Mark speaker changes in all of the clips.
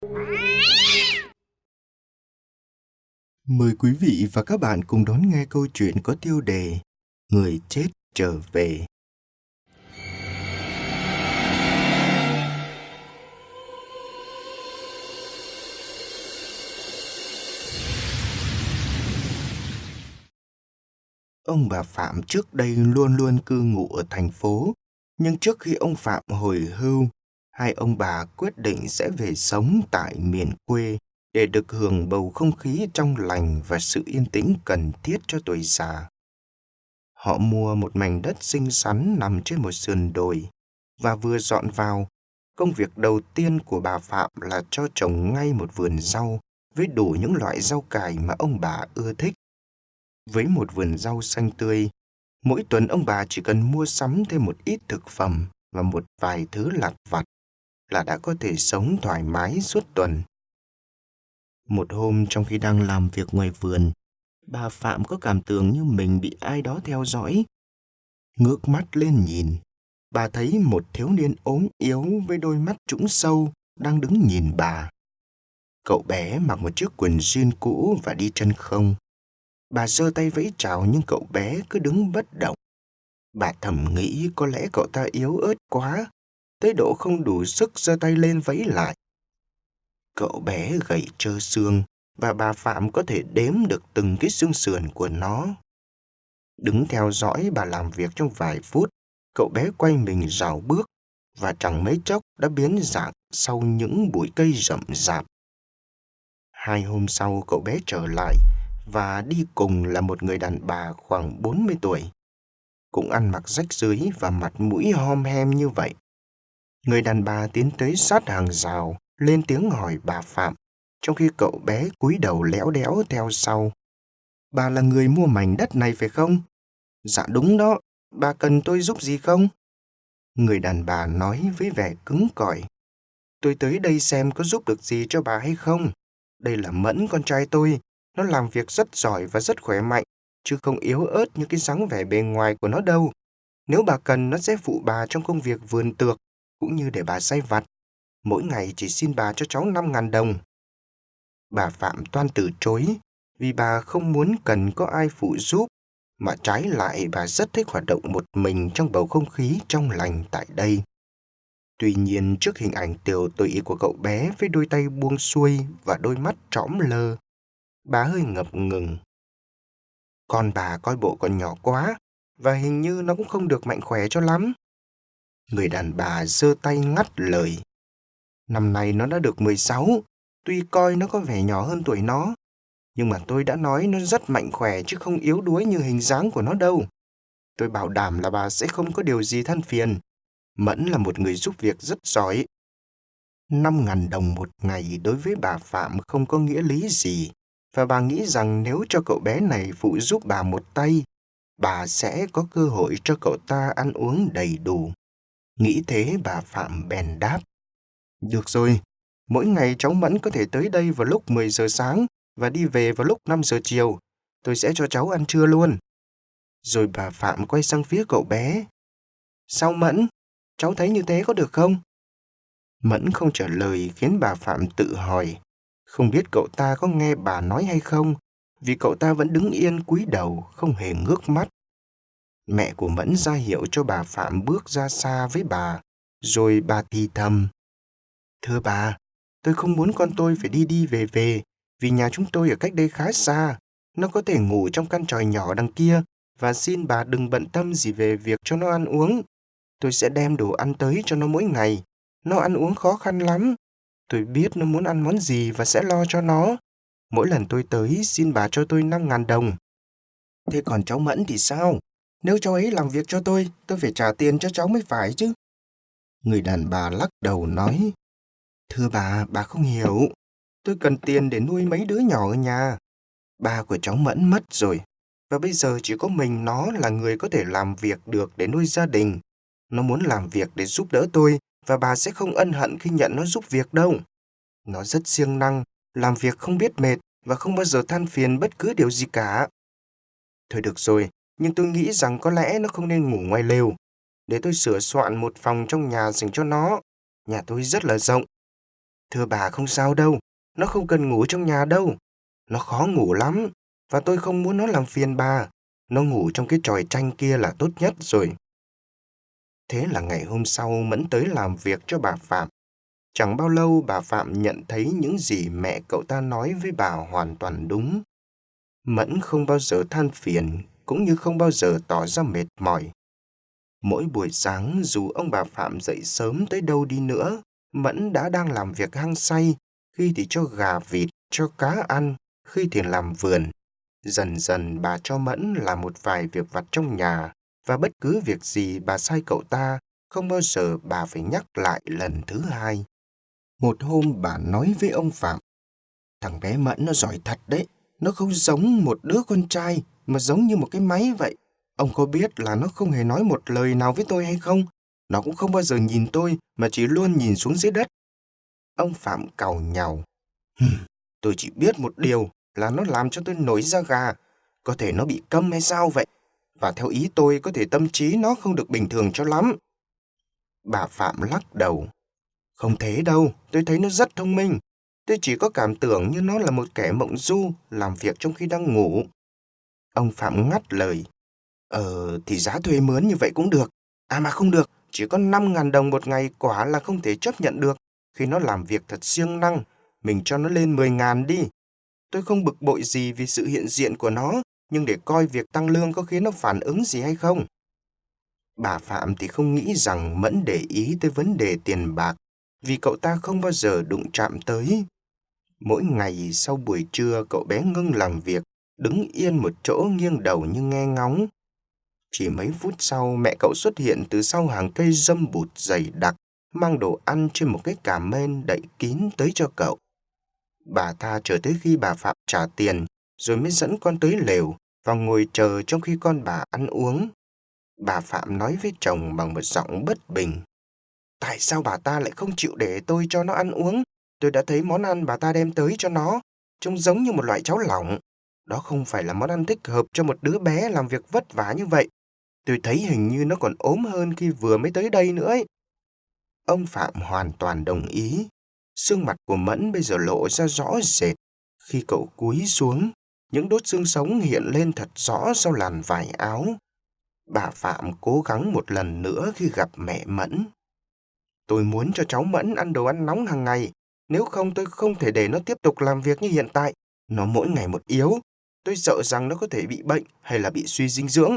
Speaker 1: Mời quý vị và các bạn cùng đón nghe câu chuyện có tiêu đề Người chết trở về. Ông bà Phạm trước đây luôn luôn cư ngụ ở thành phố, nhưng trước khi ông Phạm hồi hưu, hai ông bà quyết định sẽ về sống tại miền quê để được hưởng bầu không khí trong lành và sự yên tĩnh cần thiết cho tuổi già. Họ mua một mảnh đất xinh xắn nằm trên một sườn đồi, và vừa dọn vào, công việc đầu tiên của bà Phạm là cho trồng ngay một vườn rau với đủ những loại rau cải mà ông bà ưa thích. Với một vườn rau xanh tươi, mỗi tuần ông bà chỉ cần mua sắm thêm một ít thực phẩm và một vài thứ lặt vặt là đã có thể sống thoải mái suốt tuần. Một hôm trong khi đang làm việc ngoài vườn, bà Phạm có cảm tưởng như mình bị ai đó theo dõi. Ngước mắt lên nhìn, bà thấy một thiếu niên ốm yếu với đôi mắt trũng sâu đang đứng nhìn bà. Cậu bé mặc một chiếc quần jean cũ và đi chân không. Bà giơ tay vẫy chào nhưng cậu bé cứ đứng bất động. Bà thầm nghĩ có lẽ cậu ta yếu ớt quá, tới độ không đủ sức giơ tay lên vẫy lại. Cậu bé gầy trơ xương và bà Phạm có thể đếm được từng cái xương sườn của nó. Đứng theo dõi bà làm việc trong vài phút, cậu bé quay mình rảo bước và chẳng mấy chốc đã biến dạng sau những bụi cây rậm rạp. 2 hôm sau cậu bé trở lại và đi cùng là một người đàn bà khoảng 40 tuổi, cũng ăn mặc rách rưới và mặt mũi hom hem như vậy. Người đàn bà tiến tới sát hàng rào, lên tiếng hỏi bà Phạm, trong khi cậu bé cúi đầu léo đéo theo sau. Bà là người mua mảnh đất này phải không? Dạ đúng đó, bà cần tôi giúp gì không? Người đàn bà nói với vẻ cứng cỏi. Tôi tới đây xem có giúp được gì cho bà hay không. Đây là Mẫn, con trai tôi. Nó làm việc rất giỏi và rất khỏe mạnh, chứ không yếu ớt như cái dáng vẻ bề ngoài của nó đâu. Nếu bà cần, nó sẽ phụ bà trong công việc vườn tược, cũng như để bà sai vặt. Mỗi ngày chỉ xin bà cho cháu 5.000 đồng. Bà Phạm toan từ chối, vì bà không muốn cần có ai phụ giúp, mà trái lại bà rất thích hoạt động một mình trong bầu không khí trong lành tại đây. Tuy nhiên, trước hình ảnh tiều tụy của cậu bé với đôi tay buông xuôi và đôi mắt trõm lơ, bà hơi ngập ngừng. Con bà coi bộ còn nhỏ quá, và hình như nó cũng không được mạnh khỏe cho lắm. Người đàn bà giơ tay ngắt lời. Năm nay nó đã được 16, tuy coi nó có vẻ nhỏ hơn tuổi nó, nhưng mà tôi đã nói nó rất mạnh khỏe chứ không yếu đuối như hình dáng của nó đâu. Tôi bảo đảm là bà sẽ không có điều gì than phiền. Mẫn là một người giúp việc rất giỏi. 5.000 đồng một ngày đối với bà Phạm không có nghĩa lý gì, và bà nghĩ rằng nếu cho cậu bé này phụ giúp bà một tay, bà sẽ có cơ hội cho cậu ta ăn uống đầy đủ. Nghĩ thế bà Phạm bèn đáp. Được rồi, mỗi ngày cháu Mẫn có thể tới đây vào lúc 10 giờ sáng và đi về vào lúc 5 giờ chiều. Tôi sẽ cho cháu ăn trưa luôn. Rồi bà Phạm quay sang phía cậu bé. Sao Mẫn? Cháu thấy như thế có được không? Mẫn không trả lời khiến bà Phạm tự hỏi. Không biết cậu ta có nghe bà nói hay không, vì cậu ta vẫn đứng yên cúi đầu, không hề ngước mắt. Mẹ của Mẫn ra hiệu cho bà Phạm bước ra xa với bà, rồi bà thì thầm. Thưa bà, tôi không muốn con tôi phải đi đi về về, vì nhà chúng tôi ở cách đây khá xa. Nó có thể ngủ trong căn tròi nhỏ đằng kia, và xin bà đừng bận tâm gì về việc cho nó ăn uống. Tôi sẽ đem đồ ăn tới cho nó mỗi ngày. Nó ăn uống khó khăn lắm. Tôi biết nó muốn ăn món gì và sẽ lo cho nó. Mỗi lần tôi tới, xin bà cho tôi 5.000 đồng. Thế còn cháu Mẫn thì sao? Nếu cháu ấy làm việc cho tôi phải trả tiền cho cháu mới phải chứ. Người đàn bà lắc đầu nói, thưa bà không hiểu. Tôi cần tiền để nuôi mấy đứa nhỏ ở nhà. Ba của cháu Mẫn mất rồi, và bây giờ chỉ có mình nó là người có thể làm việc được để nuôi gia đình. Nó muốn làm việc để giúp đỡ tôi, và bà sẽ không ân hận khi nhận nó giúp việc đâu. Nó rất siêng năng, làm việc không biết mệt và không bao giờ than phiền bất cứ điều gì cả. Thôi được rồi, nhưng tôi nghĩ rằng có lẽ nó không nên ngủ ngoài lều. Để tôi sửa soạn một phòng trong nhà dành cho nó. Nhà tôi rất là rộng. Thưa bà không sao đâu, nó không cần ngủ trong nhà đâu. Nó khó ngủ lắm, và tôi không muốn nó làm phiền bà. Nó ngủ trong cái chòi tranh kia là tốt nhất rồi. Thế là ngày hôm sau Mẫn tới làm việc cho bà Phạm. Chẳng bao lâu bà Phạm nhận thấy những gì mẹ cậu ta nói với bà hoàn toàn đúng. Mẫn không bao giờ than phiền, cũng như không bao giờ tỏ ra mệt mỏi. Mỗi buổi sáng dù ông bà Phạm dậy sớm tới đâu đi nữa, Mẫn đã đang làm việc hăng say, khi thì cho gà vịt, cho cá ăn, khi thì làm vườn. Dần dần bà cho Mẫn làm một vài việc vặt trong nhà, và bất cứ việc gì bà sai cậu ta, không bao giờ bà phải nhắc lại lần thứ hai. Một hôm bà nói với ông Phạm, thằng bé Mẫn nó giỏi thật đấy, nó không giống một đứa con trai, mà giống như một cái máy vậy. Ông có biết là nó không hề nói một lời nào với tôi hay không? Nó cũng không bao giờ nhìn tôi, mà chỉ luôn nhìn xuống dưới đất. Ông Phạm càu nhàu. Tôi chỉ biết một điều là nó làm cho tôi nổi da gà. Có thể nó bị câm hay sao vậy? Và theo ý tôi có thể tâm trí nó không được bình thường cho lắm. Bà Phạm lắc đầu. Không thế đâu, tôi thấy nó rất thông minh. Tôi chỉ có cảm tưởng như nó là một kẻ mộng du, làm việc trong khi đang ngủ. Ông Phạm ngắt lời. Thì giá thuê mướn như vậy cũng được. À mà không được, chỉ có 5.000 đồng một ngày quả là không thể chấp nhận được. Khi nó làm việc thật siêng năng, mình cho nó lên 10.000 đi. Tôi không bực bội gì vì sự hiện diện của nó, nhưng để coi việc tăng lương có khiến nó phản ứng gì hay không. Bà Phạm thì không nghĩ rằng Mẫn để ý tới vấn đề tiền bạc, vì cậu ta không bao giờ đụng chạm tới. Mỗi ngày sau buổi trưa cậu bé ngưng làm việc, đứng yên một chỗ nghiêng đầu như nghe ngóng. Chỉ mấy phút sau mẹ cậu xuất hiện từ sau hàng cây dâm bụt dày đặc, mang đồ ăn trên một cái cà mên đậy kín tới cho cậu. Bà ta chờ tới khi bà Phạm trả tiền, rồi mới dẫn con tới lều và ngồi chờ trong khi con bà ăn uống. Bà Phạm nói với chồng bằng một giọng bất bình. Tại sao bà ta lại không chịu để tôi cho nó ăn uống? Tôi đã thấy món ăn bà ta đem tới cho nó, trông giống như một loại cháo lỏng. Đó không phải là món ăn thích hợp cho một đứa bé làm việc vất vả như vậy. Tôi thấy hình như nó còn ốm hơn khi vừa mới tới đây nữa ấy. Ông Phạm hoàn toàn đồng ý. Xương mặt của Mẫn bây giờ lộ ra rõ rệt. Khi cậu cúi xuống, những đốt xương sống hiện lên thật rõ sau làn vải áo. Bà Phạm cố gắng một lần nữa khi gặp mẹ Mẫn. Tôi muốn cho cháu Mẫn ăn đồ ăn nóng hàng ngày. Nếu không tôi không thể để nó tiếp tục làm việc như hiện tại. Nó mỗi ngày một yếu. Tôi sợ rằng nó có thể bị bệnh hay là bị suy dinh dưỡng.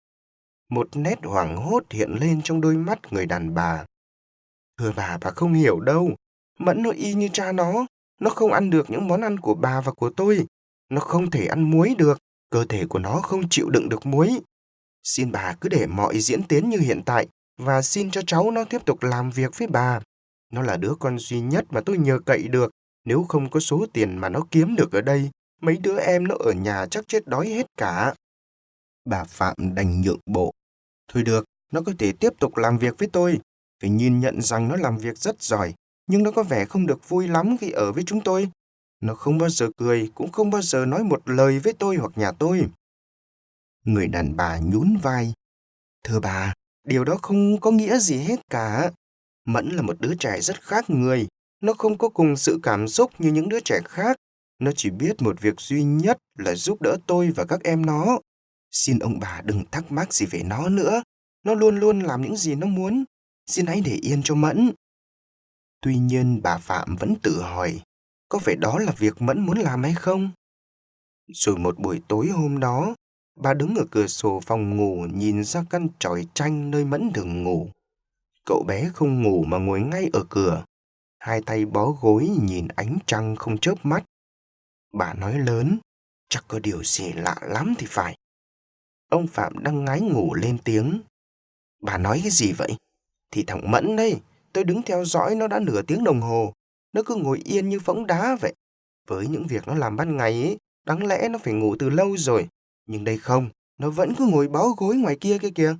Speaker 1: Một nét hoảng hốt hiện lên trong đôi mắt người đàn bà. Thưa bà không hiểu đâu. Mẫn nó y như cha nó. Nó không ăn được những món ăn của bà và của tôi. Nó không thể ăn muối được. Cơ thể của nó không chịu đựng được muối. Xin bà cứ để mọi diễn tiến như hiện tại và xin cho cháu nó tiếp tục làm việc với bà. Nó là đứa con duy nhất mà tôi nhờ cậy được. Nếu không có số tiền mà nó kiếm được ở đây, mấy đứa em nó ở nhà chắc chết đói hết cả. Bà Phạm đành nhượng bộ. Thôi được, nó có thể tiếp tục làm việc với tôi. Phải nhìn nhận rằng nó làm việc rất giỏi, nhưng nó có vẻ không được vui lắm khi ở với chúng tôi. Nó không bao giờ cười, cũng không bao giờ nói một lời với tôi hoặc nhà tôi. Người đàn bà nhún vai. Thưa bà, điều đó không có nghĩa gì hết cả. Mẫn là một đứa trẻ rất khác người. Nó không có cùng sự cảm xúc như những đứa trẻ khác. Nó chỉ biết một việc duy nhất là giúp đỡ tôi và các em nó. Xin ông bà đừng thắc mắc gì về nó nữa. Nó luôn luôn làm những gì nó muốn. Xin hãy để yên cho Mẫn. Tuy nhiên bà Phạm vẫn tự hỏi, có phải đó là việc Mẫn muốn làm hay không? Rồi một buổi tối hôm đó, bà đứng ở cửa sổ phòng ngủ nhìn ra căn chòi tranh nơi Mẫn thường ngủ. Cậu bé không ngủ mà ngồi ngay ở cửa, hai tay bó gối nhìn ánh trăng không chớp mắt. Bà nói lớn, chắc có điều gì lạ lắm thì phải. Ông Phạm đang ngái ngủ lên tiếng. Bà nói cái gì vậy? Thì thằng Mẫn đây, tôi đứng theo dõi nó đã nửa tiếng đồng hồ. Nó cứ ngồi yên như phỗng đá vậy. Với những việc nó làm ban ngày ấy, đáng lẽ nó phải ngủ từ lâu rồi. Nhưng đây không, nó vẫn cứ ngồi bó gối ngoài kia kìa.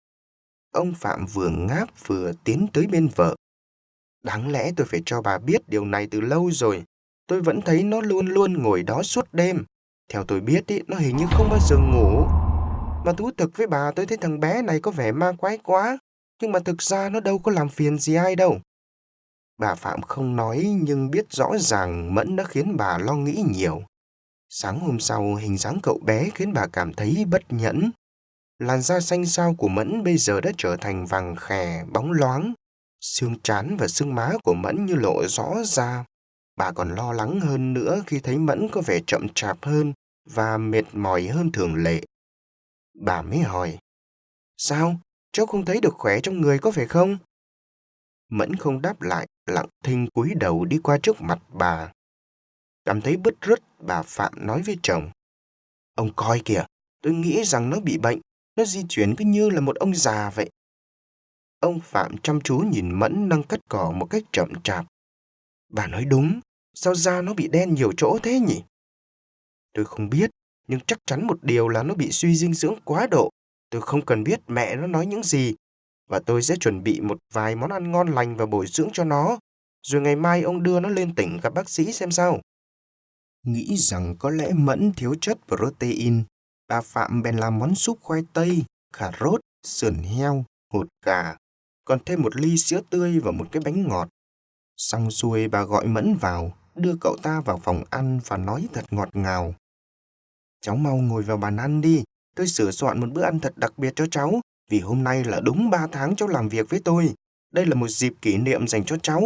Speaker 1: Ông Phạm vừa ngáp vừa tiến tới bên vợ. Đáng lẽ tôi phải cho bà biết điều này từ lâu rồi. Tôi vẫn thấy nó luôn luôn ngồi đó suốt đêm. Theo tôi biết ý, nó hình như không bao giờ ngủ. Mà thú thực với bà, tôi thấy thằng bé này có vẻ ma quái quá. Nhưng mà thực ra nó đâu có làm phiền gì ai đâu. Bà Phạm không nói nhưng biết rõ ràng Mẫn đã khiến bà lo nghĩ nhiều. Sáng hôm sau, hình dáng cậu bé khiến bà cảm thấy bất nhẫn. Làn da xanh xao của Mẫn bây giờ đã trở thành vàng khè, bóng loáng. Xương trán và xương má của Mẫn như lộ rõ ra. Bà còn lo lắng hơn nữa khi thấy Mẫn có vẻ chậm chạp hơn và mệt mỏi hơn thường lệ. Bà mới hỏi, sao? Cháu không thấy được khỏe trong người có phải không? Mẫn không đáp lại, lặng thinh cúi đầu đi qua trước mặt bà. Cảm thấy bứt rứt, bà Phạm nói với chồng, ông coi kìa, tôi nghĩ rằng nó bị bệnh, nó di chuyển cứ như là một ông già vậy. Ông Phạm chăm chú nhìn Mẫn đang cắt cỏ một cách chậm chạp. Bà nói đúng, sao da nó bị đen nhiều chỗ thế nhỉ? Tôi không biết, nhưng chắc chắn một điều là nó bị suy dinh dưỡng quá độ. Tôi không cần biết mẹ nó nói những gì, và tôi sẽ chuẩn bị một vài món ăn ngon lành và bổ dưỡng cho nó. Rồi ngày mai ông đưa nó lên tỉnh gặp bác sĩ xem sao. Nghĩ rằng có lẽ Mẫn thiếu chất protein, bà Phạm bèn làm món súp khoai tây, cà rốt, sườn heo, hột gà, còn thêm một ly sữa tươi và một cái bánh ngọt. Xong xuôi bà gọi Mẫn vào, đưa cậu ta vào phòng ăn và nói thật ngọt ngào. Cháu mau ngồi vào bàn ăn đi, tôi sửa soạn một bữa ăn thật đặc biệt cho cháu, vì hôm nay là đúng 3 tháng cháu làm việc với tôi. Đây là một dịp kỷ niệm dành cho cháu.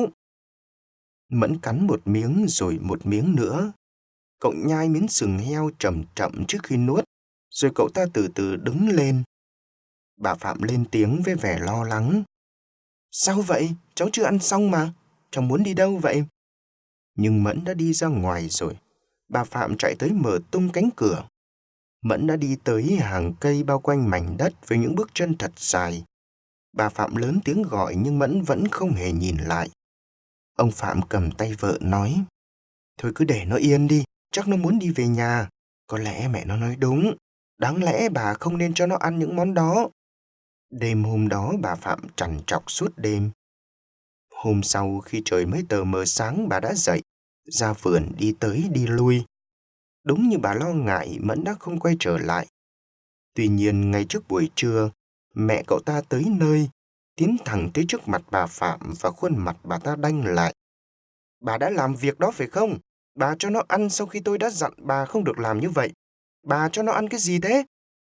Speaker 1: Mẫn cắn một miếng rồi một miếng nữa. Cậu nhai miếng sừng heo chậm chậm trước khi nuốt, rồi cậu ta từ từ đứng lên. Bà Phạm lên tiếng với vẻ lo lắng. Sao vậy? Cháu chưa ăn xong mà. Cháu muốn đi đâu vậy? Nhưng Mẫn đã đi ra ngoài rồi. Bà Phạm chạy tới mở tung cánh cửa. Mẫn đã đi tới hàng cây bao quanh mảnh đất với những bước chân thật dài. Bà Phạm lớn tiếng gọi nhưng Mẫn vẫn không hề nhìn lại. Ông Phạm cầm tay vợ nói, thôi cứ để nó yên đi, chắc nó muốn đi về nhà. Có lẽ mẹ nó nói đúng, đáng lẽ bà không nên cho nó ăn những món đó. Đêm hôm đó bà Phạm trằn trọc suốt đêm. Hôm sau khi trời mới tờ mờ sáng bà đã dậy, ra vườn đi tới đi lui. Đúng như bà lo ngại, Mẫn đã không quay trở lại. Tuy nhiên ngay trước buổi trưa, mẹ cậu ta tới nơi, tiến thẳng tới trước mặt bà Phạm và khuôn mặt bà ta đanh lại. Bà đã làm việc đó phải không? Bà cho nó ăn sau khi tôi đã dặn bà không được làm như vậy. Bà cho nó ăn cái gì thế?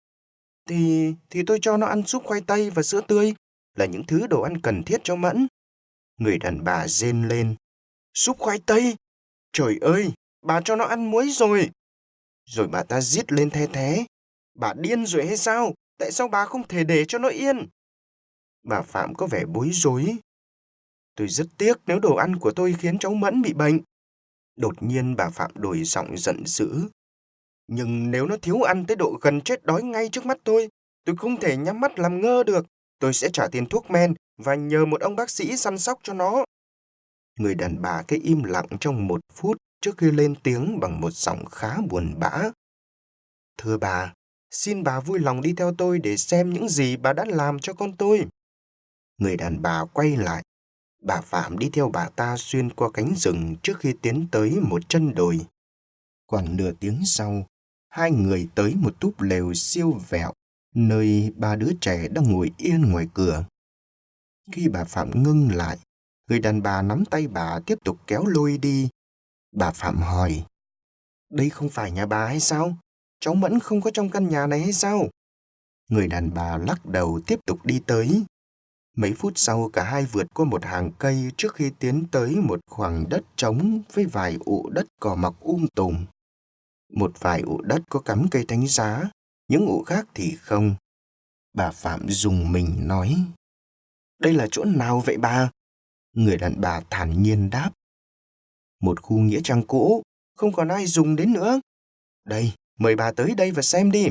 Speaker 1: Thì tôi cho nó ăn súp khoai tây và sữa tươi, là những thứ đồ ăn cần thiết cho Mẫn. Người đàn bà rên lên. Súp khoai tây? Trời ơi, bà cho nó ăn muối rồi. Rồi bà ta rít lên the thé. Bà điên rồi hay sao? Tại sao bà không thể để cho nó yên? Bà Phạm có vẻ bối rối. Tôi rất tiếc nếu đồ ăn của tôi khiến cháu Mẫn bị bệnh. Đột nhiên bà Phạm đổi giọng giận dữ. Nhưng nếu nó thiếu ăn tới độ gần chết đói ngay trước mắt tôi không thể nhắm mắt làm ngơ được. Tôi sẽ trả tiền thuốc men và nhờ một ông bác sĩ săn sóc cho nó. Người đàn bà cứ im lặng trong 1 phút trước khi lên tiếng bằng một giọng khá buồn bã. Thưa bà, xin bà vui lòng đi theo tôi để xem những gì bà đã làm cho con tôi. Người đàn bà quay lại. Bà Phạm đi theo bà ta xuyên qua cánh rừng trước khi tiến tới một chân đồi. Khoảng nửa tiếng sau, hai người tới một túp lều siêu vẹo, nơi 3 đứa trẻ đang ngồi yên ngoài cửa. Khi bà Phạm ngưng lại, người đàn bà nắm tay bà tiếp tục kéo lôi đi. Bà Phạm hỏi, đây không phải nhà bà hay sao? Cháu Mẫn không có trong căn nhà này hay sao? Người đàn bà lắc đầu tiếp tục đi tới. Mấy phút sau cả hai vượt qua một hàng cây trước khi tiến tới một khoảng đất trống với vài ụ đất cỏ mọc tùm. Một vài ụ đất có cắm cây thánh giá, những ụ khác thì không. Bà Phạm rùng mình nói, đây là chỗ nào vậy bà? Người đàn bà thản nhiên đáp, một khu nghĩa trang cũ, không còn ai dùng đến nữa. Đây, mời bà tới đây và xem đi.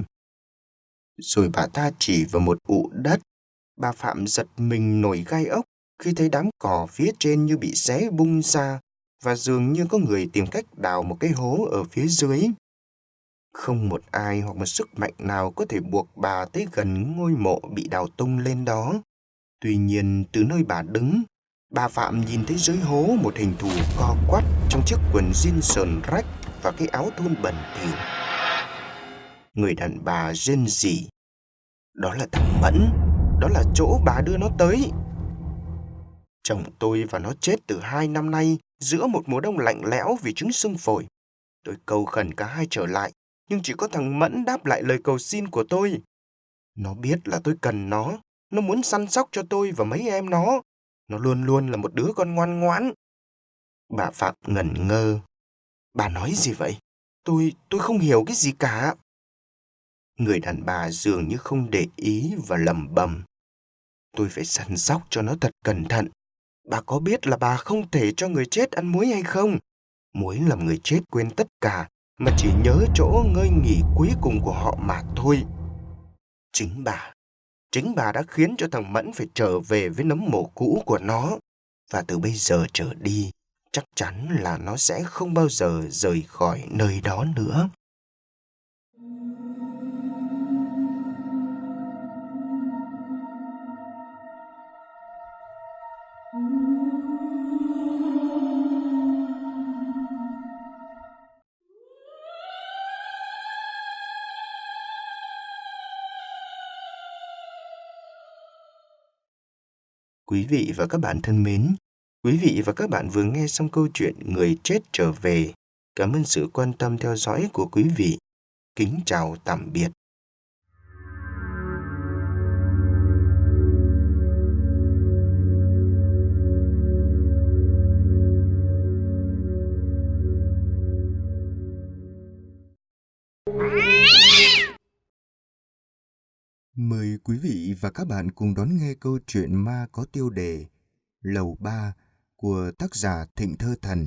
Speaker 1: Rồi bà ta chỉ vào một ụ đất. Bà Phạm giật mình nổi gai ốc khi thấy đám cỏ phía trên như bị xé bung ra và dường như có người tìm cách đào một cái hố ở phía dưới. Không một ai hoặc một sức mạnh nào có thể buộc bà tới gần ngôi mộ bị đào tung lên đó. Tuy nhiên, từ nơi bà đứng, bà Phạm nhìn thấy dưới hố một hình thù co quắp trong chiếc quần jean sờn rách và cái áo thun bẩn thỉu. Người đàn bà rên rỉ. Đó là thằng Mẫn, đó là chỗ bà đưa nó tới. Chồng tôi và nó chết từ 2 năm nay giữa một mùa đông lạnh lẽo vì chứng sưng phổi. Tôi cầu khẩn cả hai trở lại, nhưng chỉ có thằng Mẫn đáp lại lời cầu xin của tôi. Nó biết là tôi cần nó muốn săn sóc cho tôi và mấy em nó. Nó luôn luôn là một đứa con ngoan ngoãn. Bà Phạm ngẩn ngơ. Bà nói gì vậy? Tôi không hiểu cái gì cả. Người đàn bà dường như không để ý và lẩm bẩm. Tôi phải săn sóc cho nó thật cẩn thận. Bà có biết là bà không thể cho người chết ăn muối hay không? Muối làm người chết quên tất cả, mà chỉ nhớ chỗ ngơi nghỉ cuối cùng của họ mà thôi. Chính bà đã khiến cho thằng Mẫn phải trở về với nấm mồ cũ của nó. Và từ bây giờ trở đi, chắc chắn là nó sẽ không bao giờ rời khỏi nơi đó nữa. Quý vị và các bạn thân mến, quý vị và các bạn vừa nghe xong câu chuyện Người chết trở về. Cảm ơn sự quan tâm theo dõi của quý vị. Kính chào tạm biệt. Mời quý vị và các bạn cùng đón nghe câu chuyện ma có tiêu đề Lầu 3 của tác giả Thịnh Thơ Thần.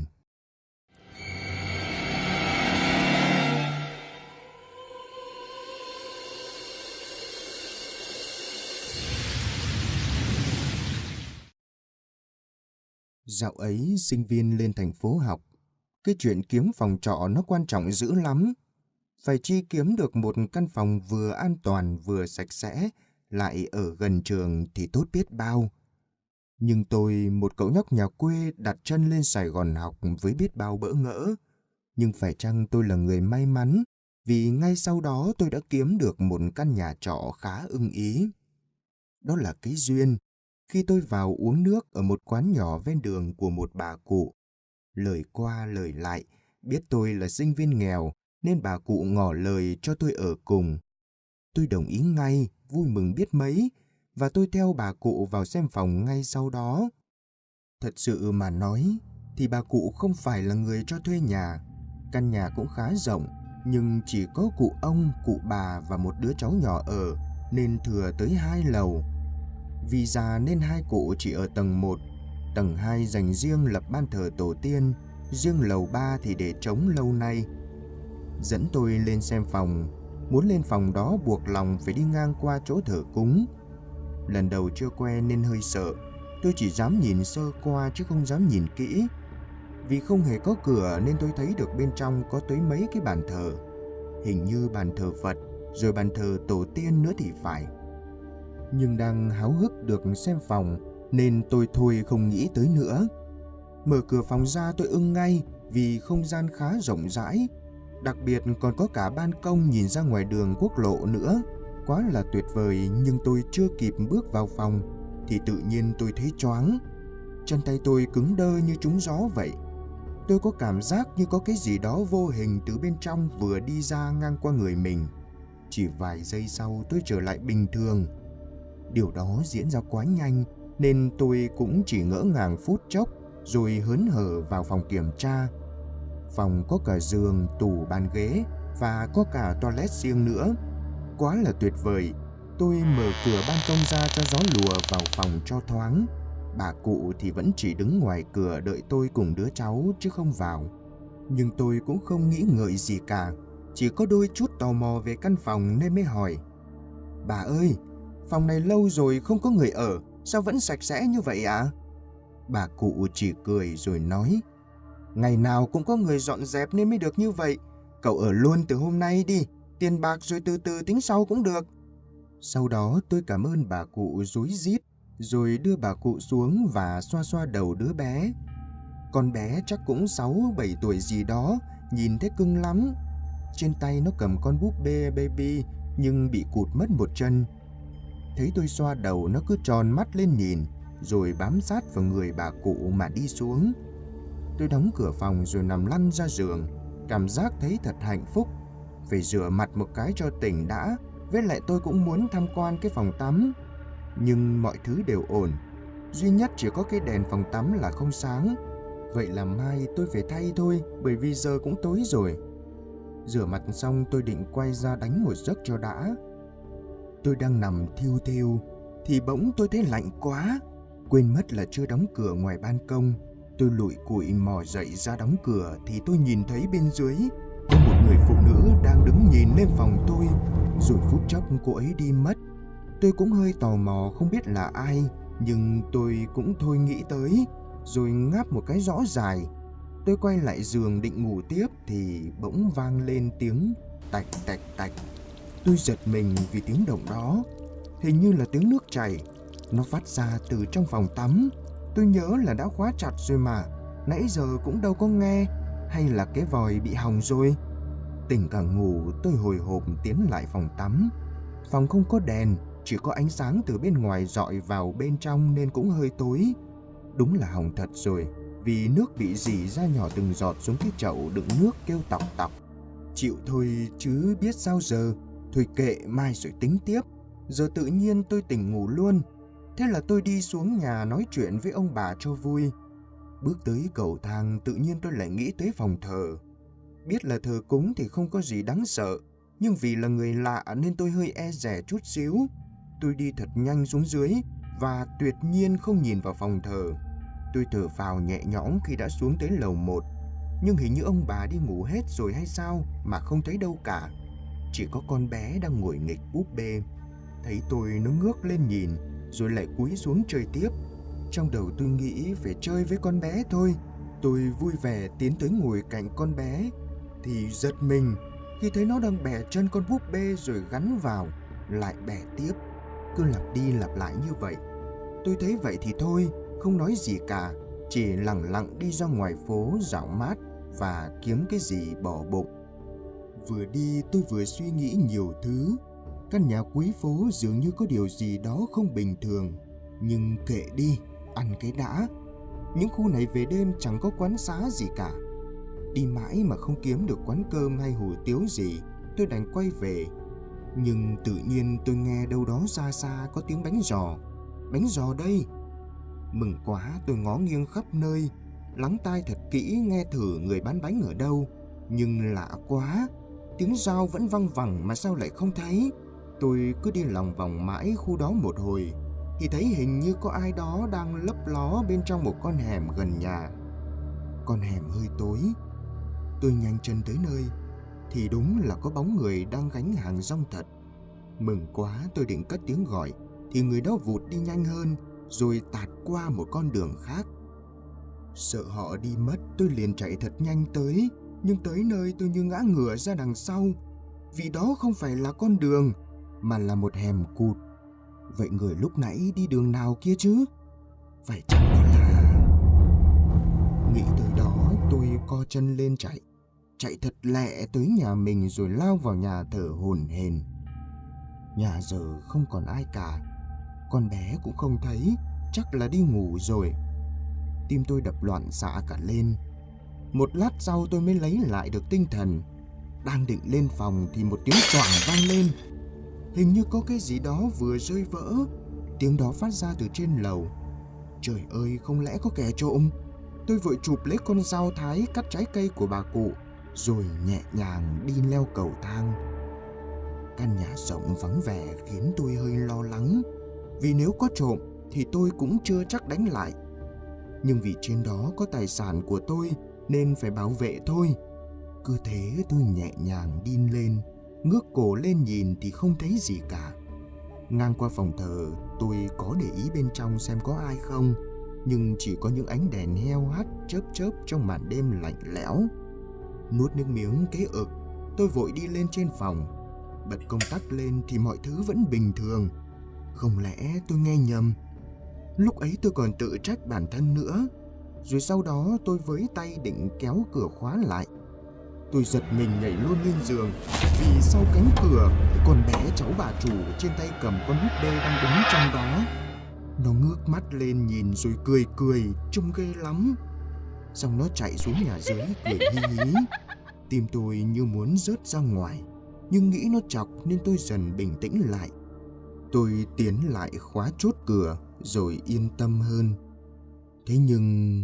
Speaker 1: Dạo ấy sinh viên lên thành phố học. Cái chuyện kiếm phòng trọ nó quan trọng dữ lắm. Phải chi kiếm được một căn phòng vừa an toàn vừa sạch sẽ, lại ở gần trường thì tốt biết bao. Nhưng tôi, một cậu nhóc nhà quê đặt chân lên Sài Gòn học với biết bao bỡ ngỡ. Nhưng phải chăng tôi là người may mắn, vì ngay sau đó tôi đã kiếm được một căn nhà trọ khá ưng ý. Đó là cái duyên, khi tôi vào uống nước ở một quán nhỏ ven đường của một bà cụ. Lời qua lời lại, biết tôi là sinh viên nghèo, nên bà cụ ngỏ lời cho tôi ở cùng. Tôi đồng ý ngay, vui mừng biết mấy, và tôi theo bà cụ vào xem phòng ngay sau đó. Thật sự mà nói, thì bà cụ không phải là người cho thuê nhà. Căn nhà cũng khá rộng, nhưng chỉ có cụ ông, cụ bà và một đứa cháu nhỏ ở, nên thừa tới 2 lầu. Vì già nên hai cụ chỉ ở tầng 1, tầng 2 dành riêng lập ban thờ tổ tiên, riêng lầu 3 thì để trống lâu nay. Dẫn tôi lên xem phòng, muốn lên phòng đó buộc lòng phải đi ngang qua chỗ thờ cúng. Lần đầu chưa quen nên hơi sợ, tôi chỉ dám nhìn sơ qua chứ không dám nhìn kỹ. Vì không hề có cửa nên tôi thấy được bên trong có tới mấy cái bàn thờ. Hình như bàn thờ Phật, rồi bàn thờ tổ tiên nữa thì phải. Nhưng đang háo hức được xem phòng nên tôi thôi không nghĩ tới nữa. Mở cửa phòng ra tôi ưng ngay vì không gian khá rộng rãi. Đặc biệt còn có cả ban công nhìn ra ngoài đường quốc lộ nữa. Quá là tuyệt vời, nhưng tôi chưa kịp bước vào phòng thì tự nhiên tôi thấy choáng. Chân tay tôi cứng đơ như trúng gió vậy. Tôi có cảm giác như có cái gì đó vô hình từ bên trong vừa đi ra ngang qua người mình. Chỉ vài giây sau tôi trở lại bình thường. Điều đó diễn ra quá nhanh nên tôi cũng chỉ ngỡ ngàng phút chốc rồi hớn hở vào phòng kiểm tra. Phòng có cả giường, tủ, bàn ghế và có cả toilet riêng nữa. Quá là tuyệt vời. Tôi mở cửa ban công ra cho gió lùa vào phòng cho thoáng. Bà cụ thì vẫn chỉ đứng ngoài cửa đợi tôi cùng đứa cháu chứ không vào. Nhưng tôi cũng không nghĩ ngợi gì cả, chỉ có đôi chút tò mò về căn phòng nên mới hỏi. Bà ơi, phòng này lâu rồi không có người ở, sao vẫn sạch sẽ như vậy ạ? Bà cụ chỉ cười rồi nói. Ngày nào cũng có người dọn dẹp nên mới được như vậy. Cậu ở luôn từ hôm nay đi, tiền bạc rồi từ từ tính sau cũng được. Sau đó tôi cảm ơn bà cụ rúi rít, rồi đưa bà cụ xuống và xoa xoa đầu đứa bé. Con bé chắc cũng 6-7 tuổi gì đó, nhìn thấy cưng lắm. Trên tay nó cầm con búp bê baby nhưng bị cụt mất một chân. Thấy tôi xoa đầu nó cứ tròn mắt lên nhìn, rồi bám sát vào người bà cụ mà đi xuống. Tôi đóng cửa phòng rồi nằm lăn ra giường, cảm giác thấy thật hạnh phúc. Phải rửa mặt một cái cho tỉnh đã, với lại tôi cũng muốn tham quan cái phòng tắm. Nhưng mọi thứ đều ổn, duy nhất chỉ có cái đèn phòng tắm là không sáng. Vậy là mai tôi phải thay thôi, bởi vì giờ cũng tối rồi. Rửa mặt xong tôi định quay ra đánh một giấc cho đã. Tôi đang nằm thiu thiu thì bỗng tôi thấy lạnh quá, quên mất là chưa đóng cửa ngoài ban công. Tôi lủi cụi mò dậy ra đóng cửa thì tôi nhìn thấy bên dưới có một người phụ nữ đang đứng nhìn lên phòng tôi, rồi phút chốc cô ấy đi mất. Tôi cũng hơi tò mò không biết là ai, nhưng tôi cũng thôi nghĩ tới, rồi ngáp một cái rõ dài. Tôi quay lại giường định ngủ tiếp thì bỗng vang lên tiếng tạch tạch tạch. Tôi giật mình vì tiếng động đó, hình như là tiếng nước chảy. Nó phát ra từ trong phòng tắm. Tôi nhớ là đã khóa chặt rồi mà, nãy giờ cũng đâu có nghe, hay là cái vòi bị hỏng rồi. Tỉnh cả ngủ, tôi hồi hộp tiến lại phòng tắm. Phòng không có đèn, chỉ có ánh sáng từ bên ngoài rọi vào bên trong nên cũng hơi tối. Đúng là hỏng thật rồi, vì nước bị rỉ ra nhỏ từng giọt xuống cái chậu đựng nước kêu tọc tọc. Chịu thôi chứ biết sao giờ, thôi kệ mai rồi tính tiếp. Giờ tự nhiên tôi tỉnh ngủ luôn. Thế là tôi đi xuống nhà nói chuyện với ông bà cho vui. Bước tới cầu thang tự nhiên tôi lại nghĩ tới phòng thờ. Biết là thờ cúng thì không có gì đáng sợ, nhưng vì là người lạ nên tôi hơi e dè chút xíu. Tôi đi thật nhanh xuống dưới và tuyệt nhiên không nhìn vào phòng thờ. Tôi thở phào nhẹ nhõm khi đã xuống tới lầu 1, nhưng hình như ông bà đi ngủ hết rồi hay sao mà không thấy đâu cả. Chỉ có con bé đang ngồi nghịch búp bê. Thấy tôi nó ngước lên nhìn, rồi lại cúi xuống chơi tiếp. Trong đầu tôi nghĩ phải chơi với con bé thôi. Tôi vui vẻ tiến tới ngồi cạnh con bé, thì giật mình khi thấy nó đang bẻ chân con búp bê rồi gắn vào, lại bẻ tiếp. Cứ lặp đi lặp lại như vậy. Tôi thấy vậy thì thôi, không nói gì cả, chỉ lẳng lặng đi ra ngoài phố dạo mát và kiếm cái gì bỏ bụng. Vừa đi tôi vừa suy nghĩ nhiều thứ. Căn nhà cuối phố dường như có điều gì đó không bình thường. Nhưng kệ đi, ăn cái đã. Những khu này về đêm chẳng có quán xá gì cả. Đi mãi mà không kiếm được quán cơm hay hủ tiếu gì, tôi đành quay về. Nhưng tự nhiên tôi nghe đâu đó xa xa có tiếng bánh giò. Bánh giò đây! Mừng quá tôi ngó nghiêng khắp nơi, lắng tai thật kỹ nghe thử người bán bánh ở đâu. Nhưng lạ quá, tiếng dao vẫn văng vẳng mà sao lại không thấy. Tôi cứ đi lòng vòng mãi khu đó một hồi thì thấy hình như có ai đó đang lấp ló bên trong một con hẻm gần nhà. Con hẻm hơi tối. Tôi nhanh chân tới nơi thì đúng là có bóng người đang gánh hàng rong thật. Mừng quá tôi định cất tiếng gọi thì người đó vụt đi nhanh hơn rồi tạt qua một con đường khác. Sợ họ đi mất tôi liền chạy thật nhanh tới, nhưng tới nơi tôi như ngã ngửa ra đằng sau, vì đó không phải là con đường mà là một hẻm cụt. Vậy người lúc nãy đi đường nào kia chứ? Phải chăng đó là... Nghĩ tới đó tôi co chân lên chạy thật lẹ tới nhà mình rồi lao vào nhà thở hổn hển. Nhà giờ không còn ai cả, con bé cũng không thấy, chắc là đi ngủ rồi. Tim tôi đập loạn xạ cả lên. Một lát sau tôi mới lấy lại được tinh thần. Đang định lên phòng thì một tiếng choảng vang lên. Hình như có cái gì đó vừa rơi vỡ. Tiếng đó phát ra từ trên lầu. Trời ơi, không lẽ có kẻ trộm? Tôi vội chụp lấy con dao thái cắt trái cây của bà cụ, rồi nhẹ nhàng đi leo cầu thang. Căn nhà rộng vắng vẻ khiến tôi hơi lo lắng, vì nếu có trộm thì tôi cũng chưa chắc đánh lại. Nhưng vì trên đó có tài sản của tôi nên phải bảo vệ thôi. Cứ thế tôi nhẹ nhàng đi lên, ngước cổ lên nhìn thì không thấy gì cả. Ngang qua phòng thờ, tôi có để ý bên trong xem có ai không, nhưng chỉ có những ánh đèn heo hắt chớp chớp trong màn đêm lạnh lẽo. Nuốt nước miếng cái ực, tôi vội đi lên trên phòng. Bật công tắc lên thì mọi thứ vẫn bình thường. Không lẽ tôi nghe nhầm? Lúc ấy tôi còn tự trách bản thân nữa. Rồi sau đó tôi với tay định kéo cửa khóa lại. Tôi giật mình nhảy luôn lên giường, vì sau cánh cửa, con bé cháu bà chủ trên tay cầm con búp bê đang đứng trong đó. Nó ngước mắt lên nhìn rồi cười cười, trông ghê lắm. Xong nó chạy xuống nhà dưới cười hí hí. Tim tôi như muốn rớt ra ngoài, nhưng nghĩ nó chọc nên tôi dần bình tĩnh lại. Tôi tiến lại khóa chốt cửa rồi yên tâm hơn. Thế nhưng...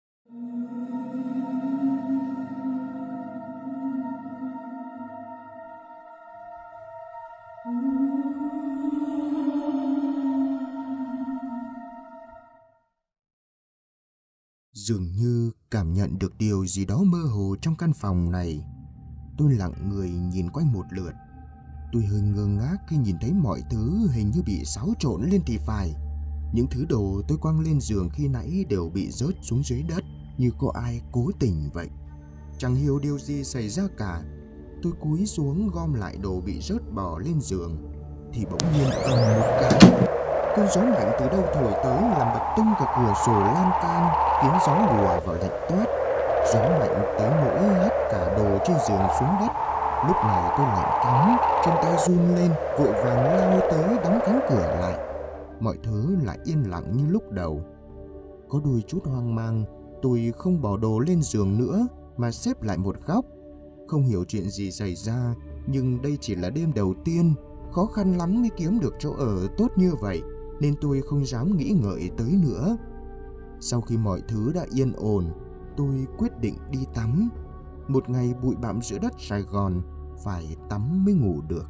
Speaker 1: Dường như cảm nhận được điều gì đó mơ hồ trong căn phòng này. Tôi lặng người nhìn quanh một lượt. Tôi hơi ngơ ngác khi nhìn thấy mọi thứ hình như bị xáo trộn lên thì phải. Những thứ đồ tôi quăng lên giường khi nãy đều bị rớt xuống dưới đất, như có ai cố tình vậy. Chẳng hiểu điều gì xảy ra cả. Tôi cúi xuống gom lại đồ bị rớt bỏ lên giường, thì bỗng nhiên ầm một cái, cơn gió mạnh từ đâu thổi tới làm bật tung cả cửa sổ lan can, khiến gió lùa vào lạnh toát. Gió mạnh tới nỗi hất cả đồ trên giường xuống đất. Lúc này tôi lạnh cóng, chân tay run lên, vội vàng lao tới đóng cánh cửa lại. Mọi thứ lại yên lặng như lúc đầu. Có đôi chút hoang mang, tôi không bỏ đồ lên giường nữa mà xếp lại một góc. Không hiểu chuyện gì xảy ra, nhưng đây chỉ là đêm đầu tiên, khó khăn lắm mới kiếm được chỗ ở tốt như vậy, nên tôi không dám nghĩ ngợi tới nữa. Sau khi mọi thứ đã yên ổn, tôi quyết định đi tắm. Một ngày bụi bặm giữa đất Sài Gòn, phải tắm mới ngủ được.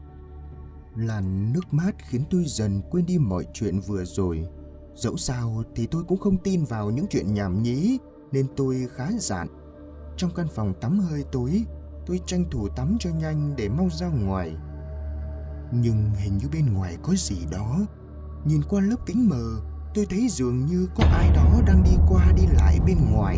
Speaker 1: Làn nước mát khiến tôi dần quên đi mọi chuyện vừa rồi. Dẫu sao thì tôi cũng không tin vào những chuyện nhảm nhí, nên tôi khá dạn. Trong căn phòng tắm hơi tối, tôi tranh thủ tắm cho nhanh để mau ra ngoài. Nhưng hình như bên ngoài có gì đó. Nhìn qua lớp kính mờ, tôi thấy dường như có ai đó đang đi qua đi lại bên ngoài.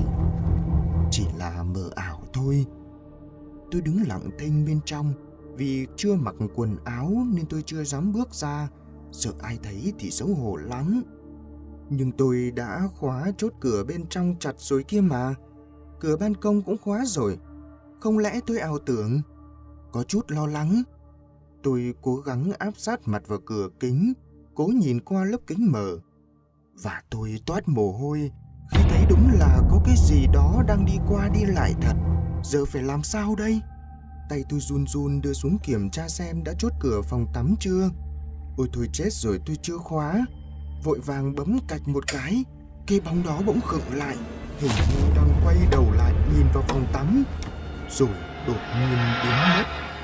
Speaker 1: Chỉ là mờ ảo thôi. Tôi đứng lặng thinh bên trong. Vì chưa mặc quần áo nên tôi chưa dám bước ra, sợ ai thấy thì xấu hổ lắm. Nhưng tôi đã khóa chốt cửa bên trong chặt rồi kia mà. Cửa ban công cũng khóa rồi. Không lẽ tôi ảo tưởng? Có chút lo lắng. Tôi cố gắng áp sát mặt vào cửa kính, cố nhìn qua lớp kính mờ. Và tôi toát mồ hôi khi thấy đúng là có cái gì đó đang đi qua đi lại thật. Giờ phải làm sao đây? Tay tôi run run đưa xuống kiểm tra xem đã chốt cửa phòng tắm chưa. Ôi thôi chết rồi, tôi chưa khóa. Vội vàng bấm cạch một cái, cái bóng đó bỗng khựng lại, hình như đang quay đầu lại nhìn vào phòng tắm, rồi đột nhiên biến mất.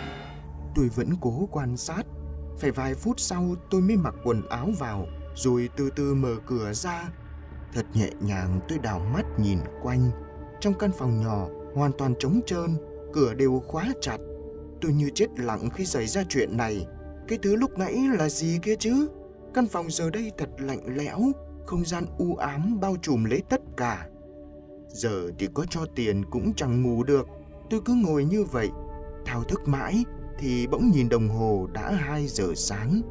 Speaker 1: Tôi vẫn cố quan sát. Phải vài phút sau tôi mới mặc quần áo vào, rồi từ từ mở cửa ra. Thật nhẹ nhàng tôi đảo mắt nhìn quanh. Trong căn phòng nhỏ hoàn toàn trống trơn, cửa đều khóa chặt. Tôi như chết lặng khi xảy ra chuyện này. Cái thứ lúc nãy là gì kia chứ? Căn phòng giờ đây thật lạnh lẽo, không gian u ám bao trùm lấy tất cả. Giờ thì có cho tiền cũng chẳng ngủ được. Tôi cứ ngồi như vậy, thao thức mãi, thì bỗng nhìn đồng hồ đã 2 giờ sáng.